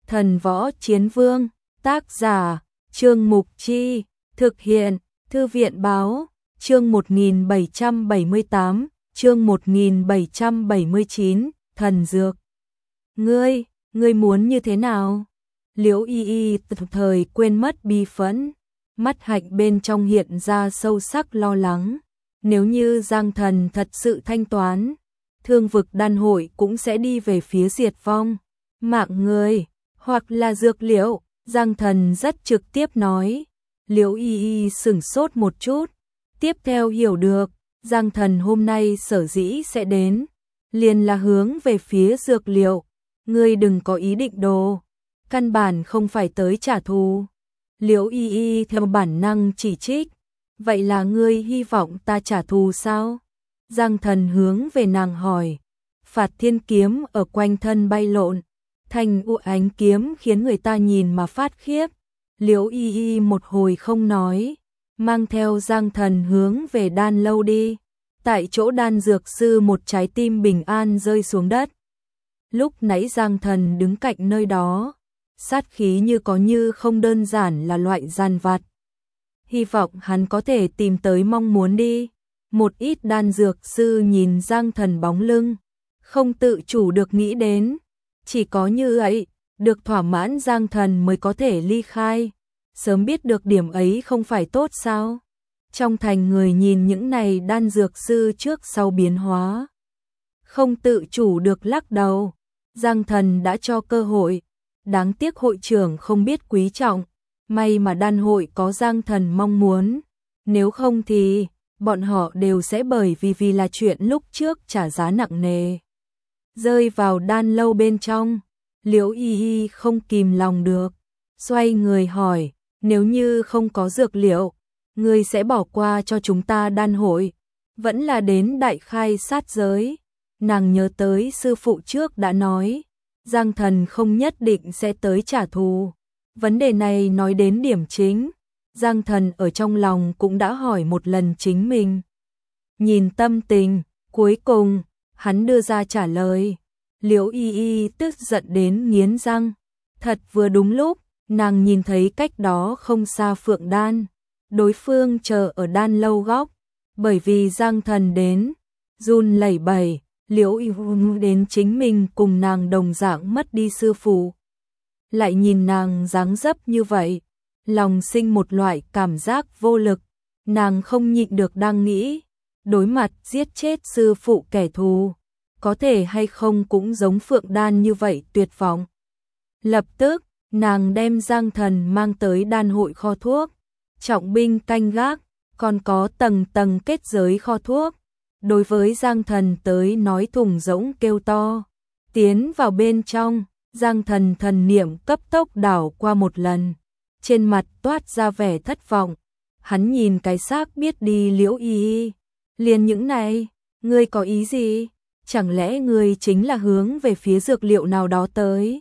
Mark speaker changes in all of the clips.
Speaker 1: Thần Võ Chiến Vương, tác giả, Trương Mục Chi, thực hiện, Thư viện Báo, chương 1778, chương 1779, Thần Dược. Ngươi muốn như thế nào? Liễu Y Y thời quên mất bi phẫn, mắt hạnh bên trong hiện ra sâu sắc lo lắng. Nếu như Giang Thần thật sự thanh toán, Thương vực đan hội cũng sẽ đi về phía diệt vong. Mạng người, hoặc là dược liệu, Giang Thần rất trực tiếp nói. Liễu Y Y sửng sốt một chút, tiếp theo hiểu được, Giang Thần hôm nay sở dĩ sẽ đến, liền là hướng về phía dược liệu. Ngươi đừng có ý định đồ, căn bản không phải tới trả thù. Liễu Y Y theo bản năng chỉ trích, vậy là ngươi hy vọng ta trả thù sao? Giang Thần hướng về nàng hỏi. Phạt thiên kiếm ở quanh thân bay lộn, thành u ánh kiếm khiến người ta nhìn mà phát khiếp. Liễu Y Y một hồi không nói, mang theo Giang Thần hướng về đan lâu đi. Tại chỗ đan dược sư một trái tim bình an rơi xuống đất. Lúc nãy Giang Thần đứng cạnh nơi đó, sát khí như có như không, đơn giản là loại giàn vặt. Hy vọng hắn có thể tìm tới mong muốn đi. Một ít đan dược sư nhìn Giang Thần bóng lưng, không tự chủ được nghĩ đến, chỉ có như vậy, được thỏa mãn Giang Thần mới có thể ly khai. Sớm biết được điểm ấy không phải tốt sao? Trong thành người nhìn những này đan dược sư trước sau biến hóa, không tự chủ được lắc đầu. Giang Thần đã cho cơ hội, đáng tiếc hội trưởng không biết quý trọng. May mà đan hội có Giang Thần mong muốn, nếu không thì bọn họ đều sẽ bởi vì là chuyện lúc trước trả giá nặng nề, rơi vào đan lâu bên trong. Liễu Y Y không kìm lòng được, xoay người hỏi, nếu như không có dược liệu, ngươi sẽ bỏ qua cho chúng ta đan hội, vẫn là đến đại khai sát giới? Nàng nhớ tới sư phụ trước đã nói, Giang Thần không nhất định sẽ tới trả thù. Vấn đề này nói đến điểm chính, Giang Thần ở trong lòng cũng đã hỏi một lần chính mình. Nhìn tâm tình, cuối cùng, hắn đưa ra trả lời. Liễu Y Y tức giận đến nghiến răng. Thật vừa đúng lúc, nàng nhìn thấy cách đó không xa Phượng Đan. Đối phương chờ ở đan lâu góc, bởi vì Giang Thần đến, run lẩy bẩy. Liễu Y Y đến chính mình cùng nàng đồng dạng mất đi sư phụ. Lại nhìn nàng dáng dấp như vậy, lòng sinh một loại cảm giác vô lực. Nàng không nhịn được đang nghĩ, đối mặt giết chết sư phụ kẻ thù, có thể hay không cũng giống Phượng Đan như vậy tuyệt vọng. Lập tức, nàng đem Giang Thần mang tới đan hội kho thuốc, trọng binh canh gác, còn có tầng tầng kết giới kho thuốc. Đối với Giang Thần tới nói thùng rỗng kêu to, tiến vào bên trong. Giang Thần thần niệm cấp tốc đảo qua một lần, trên mặt toát ra vẻ thất vọng. Hắn nhìn cái xác biết đi Liễu Y Y, liền những này, ngươi có ý gì? Chẳng lẽ ngươi chính là hướng về phía dược liệu nào đó tới?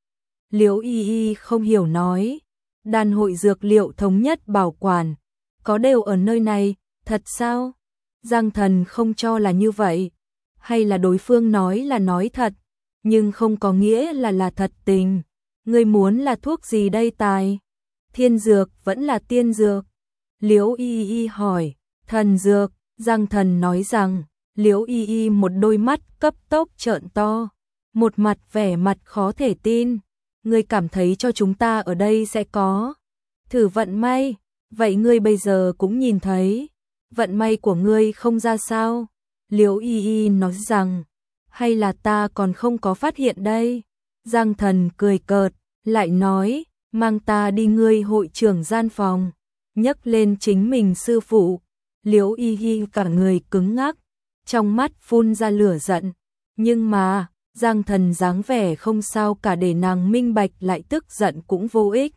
Speaker 1: Liễu Y Y không hiểu nói, đan hội dược liệu thống nhất bảo quản, có đều ở nơi này, thật sao? Giang Thần không cho là như vậy, hay là đối phương nói là nói thật, nhưng không có nghĩa là thật tình. Ngươi muốn là thuốc gì đây tài? Thiên dược vẫn là tiên dược? Liễu Y Y hỏi. Thần dược, Giang Thần nói rằng. Liễu Y Y một đôi mắt cấp tốc trợn to, một mặt vẻ mặt khó thể tin. Ngươi cảm thấy cho chúng ta ở đây sẽ có thử vận may, vậy ngươi bây giờ cũng nhìn thấy, vận may của ngươi không ra sao? Liễu Y Y nói rằng, hay là ta còn không có phát hiện đây? Giang Thần cười cợt, lại nói, mang ta đi ngươi hội trưởng gian phòng, nhấc lên chính mình sư phụ. Liễu Y Y cả người cứng ngắc, trong mắt phun ra lửa giận, nhưng mà, Giang Thần dáng vẻ không sao cả để nàng minh bạch lại tức giận cũng vô ích.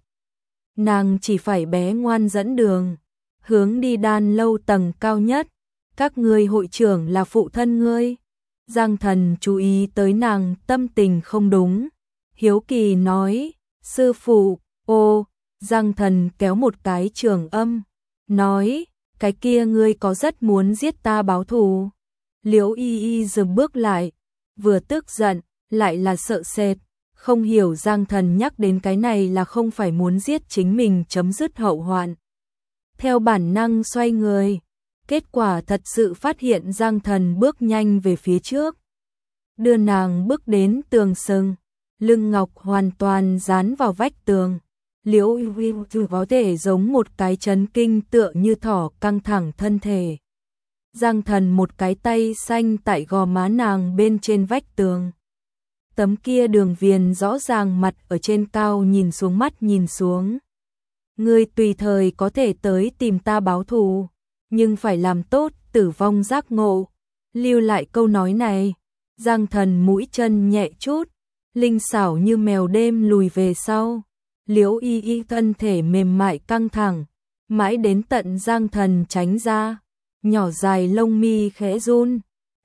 Speaker 1: Nàng chỉ phải bé ngoan dẫn đường, hướng đi đan lâu tầng cao nhất. Các ngươi hội trưởng là phụ thân ngươi. Giang Thần chú ý tới nàng tâm tình không đúng, hiếu kỳ nói, sư phụ. Ô, Giang Thần kéo một cái trường âm, nói, cái kia ngươi có rất muốn giết ta báo thù? Liễu Y Y dừng bước lại, vừa tức giận, lại là sợ sệt, Không hiểu Giang Thần nhắc đến cái này là không phải muốn giết chính mình chấm dứt hậu hoạn. Theo bản năng xoay người, kết quả thật sự phát hiện Giang Thần bước nhanh về phía trước. Đưa nàng bước đến tường sừng, lưng ngọc hoàn toàn dán vào vách tường. Liễu Uy có thể giống một cái chấn kinh tựa như thỏ căng thẳng thân thể. Giang Thần một cái tay xanh tại gò má nàng bên trên vách tường. Tấm kia đường viền rõ ràng mặt ở trên cao nhìn xuống mắt nhìn xuống. Ngươi tùy thời có thể tới tìm ta báo thù, nhưng phải làm tốt tử vong giác ngộ. Lưu lại câu nói này, Giang Thần mũi chân nhẹ chút, linh xảo như mèo đêm lùi về sau. Liễu Y Y thân thể mềm mại căng thẳng, mãi đến tận Giang Thần tránh ra, nhỏ dài lông mi khẽ run.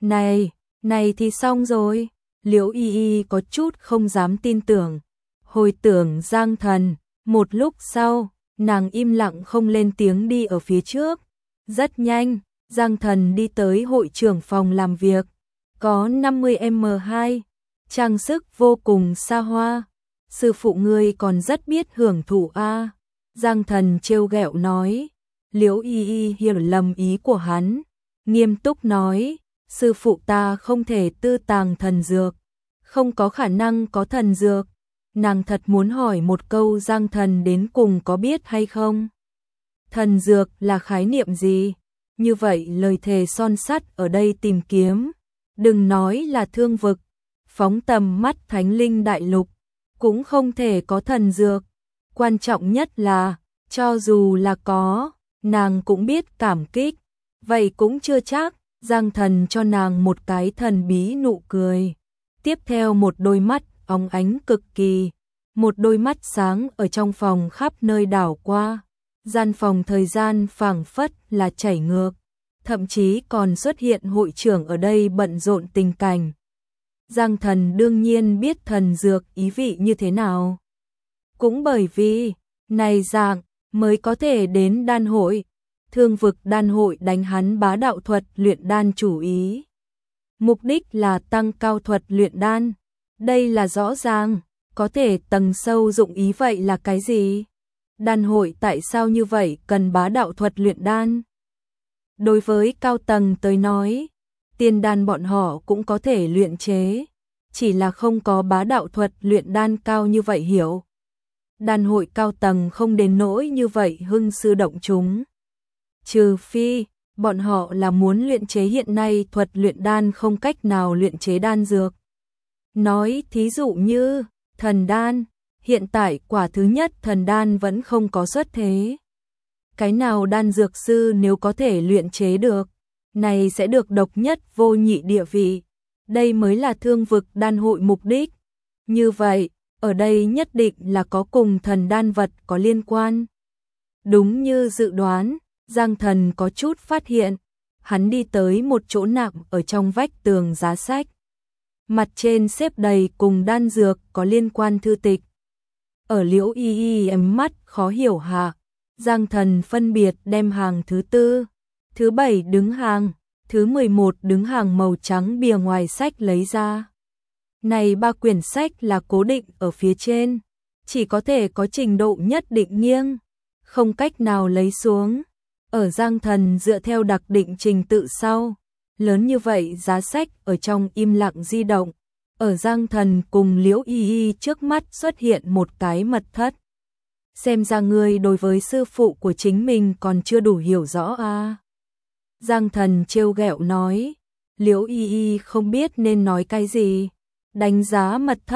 Speaker 1: Này thì xong rồi. Liễu Y Y có chút không dám tin tưởng. Hồi tưởng Giang Thần, một lúc sau, nàng im lặng không lên tiếng đi ở phía trước. Rất nhanh, Giang Thần đi tới hội trưởng phòng làm việc. Có 50m2, trang sức vô cùng xa hoa. Sư phụ ngươi còn rất biết hưởng thụ a. Giang Thần trêu ghẹo nói. Liễu Y Y hiểu lầm ý của hắn, nghiêm túc nói, sư phụ ta không thể tư tàng thần dược, không có khả năng có thần dược. Nàng thật muốn hỏi một câu Giang Thần đến cùng có biết hay không? Thần dược là khái niệm gì? Như vậy lời thề son sắt ở đây tìm kiếm, đừng nói là thương vực, phóng tầm mắt Thánh Linh Đại Lục, cũng không thể có thần dược. Quan trọng nhất là, cho dù là có, nàng cũng biết cảm kích. Vậy cũng chưa chắc. Giang Thần cho nàng một cái thần bí nụ cười. Tiếp theo một đôi mắt óng ánh cực kỳ, một đôi mắt sáng ở trong phòng khắp nơi đảo qua. Gian phòng thời gian phảng phất là chảy ngược, thậm chí còn xuất hiện hội trưởng ở đây bận rộn tình cảnh. Giang Thần đương nhiên biết thần dược ý vị như thế nào. Cũng bởi vì, này dạng, mới có thể đến đan hội. Thương vực đan hội đánh hắn bá đạo thuật luyện đan chủ ý. Mục đích là tăng cao thuật luyện đan. Đây là rõ ràng, có thể tầng sâu dụng ý vậy là cái gì? Đan hội tại sao như vậy cần bá đạo thuật luyện đan? Đối với cao tầng tới nói, tiên đan bọn họ cũng có thể luyện chế, chỉ là không có bá đạo thuật luyện đan cao như vậy hiểu. Đan hội cao tầng không đến nỗi như vậy hưng sư động chúng. Trừ phi, bọn họ là muốn luyện chế hiện nay thuật luyện đan không cách nào luyện chế đan dược. Nói thí dụ như, thần đan, hiện tại quả thứ nhất thần đan vẫn không có xuất thế. Cái nào đan dược sư nếu có thể luyện chế được, này sẽ được độc nhất vô nhị địa vị. Đây mới là thương vực đan hội mục đích. Như vậy, ở đây nhất định là có cùng thần đan vật có liên quan. Đúng như dự đoán, Giang Thần có chút phát hiện, hắn đi tới một chỗ nạm ở trong vách tường giá sách. Mặt trên xếp đầy cùng đan dược có liên quan thư tịch. Ở Liễu Y Y ấm mắt khó hiểu hạ, Giang Thần phân biệt đem hàng thứ 4, thứ 7 đứng hàng, thứ 11 đứng hàng màu trắng bìa ngoài sách lấy ra. Này 3 quyển sách là cố định ở phía trên, chỉ có thể có trình độ nhất định nghiêng, không cách nào lấy xuống. Ở Giang Thần dựa theo đặc định trình tự sau, lớn như vậy giá sách ở trong im lặng di động. Ở Giang Thần cùng Liễu Y Y trước mắt xuất hiện một cái mật thất. Xem ra ngươi đối với sư phụ của chính mình còn chưa đủ hiểu rõ à. Giang Thần trêu ghẹo nói, Liễu Y Y không biết nên nói cái gì. Đánh giá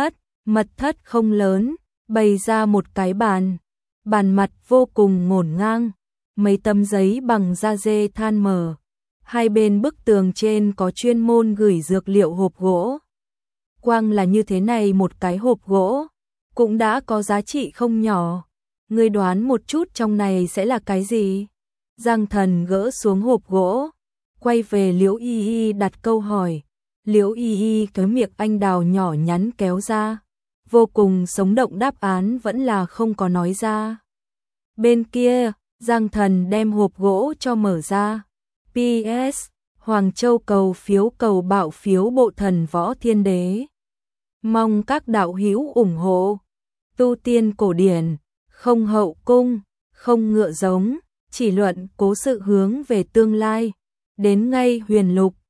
Speaker 1: mật thất không lớn, bày ra một cái bàn. Bàn mặt vô cùng ngổn ngang, mấy tấm giấy bằng da dê than mờ. Hai bên bức tường trên có chuyên môn gửi dược liệu hộp gỗ. Quang là như thế này một cái hộp gỗ, cũng đã có giá trị không nhỏ. Ngươi đoán một chút trong này sẽ là cái gì? Giang Thần gỡ xuống hộp gỗ, quay về Liễu Y Y đặt câu hỏi. Liễu Y Y cái miệng anh đào nhỏ nhắn kéo ra, vô cùng sống động đáp án vẫn là không có nói ra. Bên kia, Giang Thần đem hộp gỗ cho mở ra. PS, Hoàng Châu cầu phiếu cầu bạo phiếu bộ thần võ thiên đế. Mong các đạo hữu ủng hộ. Tu tiên cổ điển, không hậu cung, không ngựa giống, chỉ luận cố sự hướng về tương lai. Đến ngay Huyền Lục,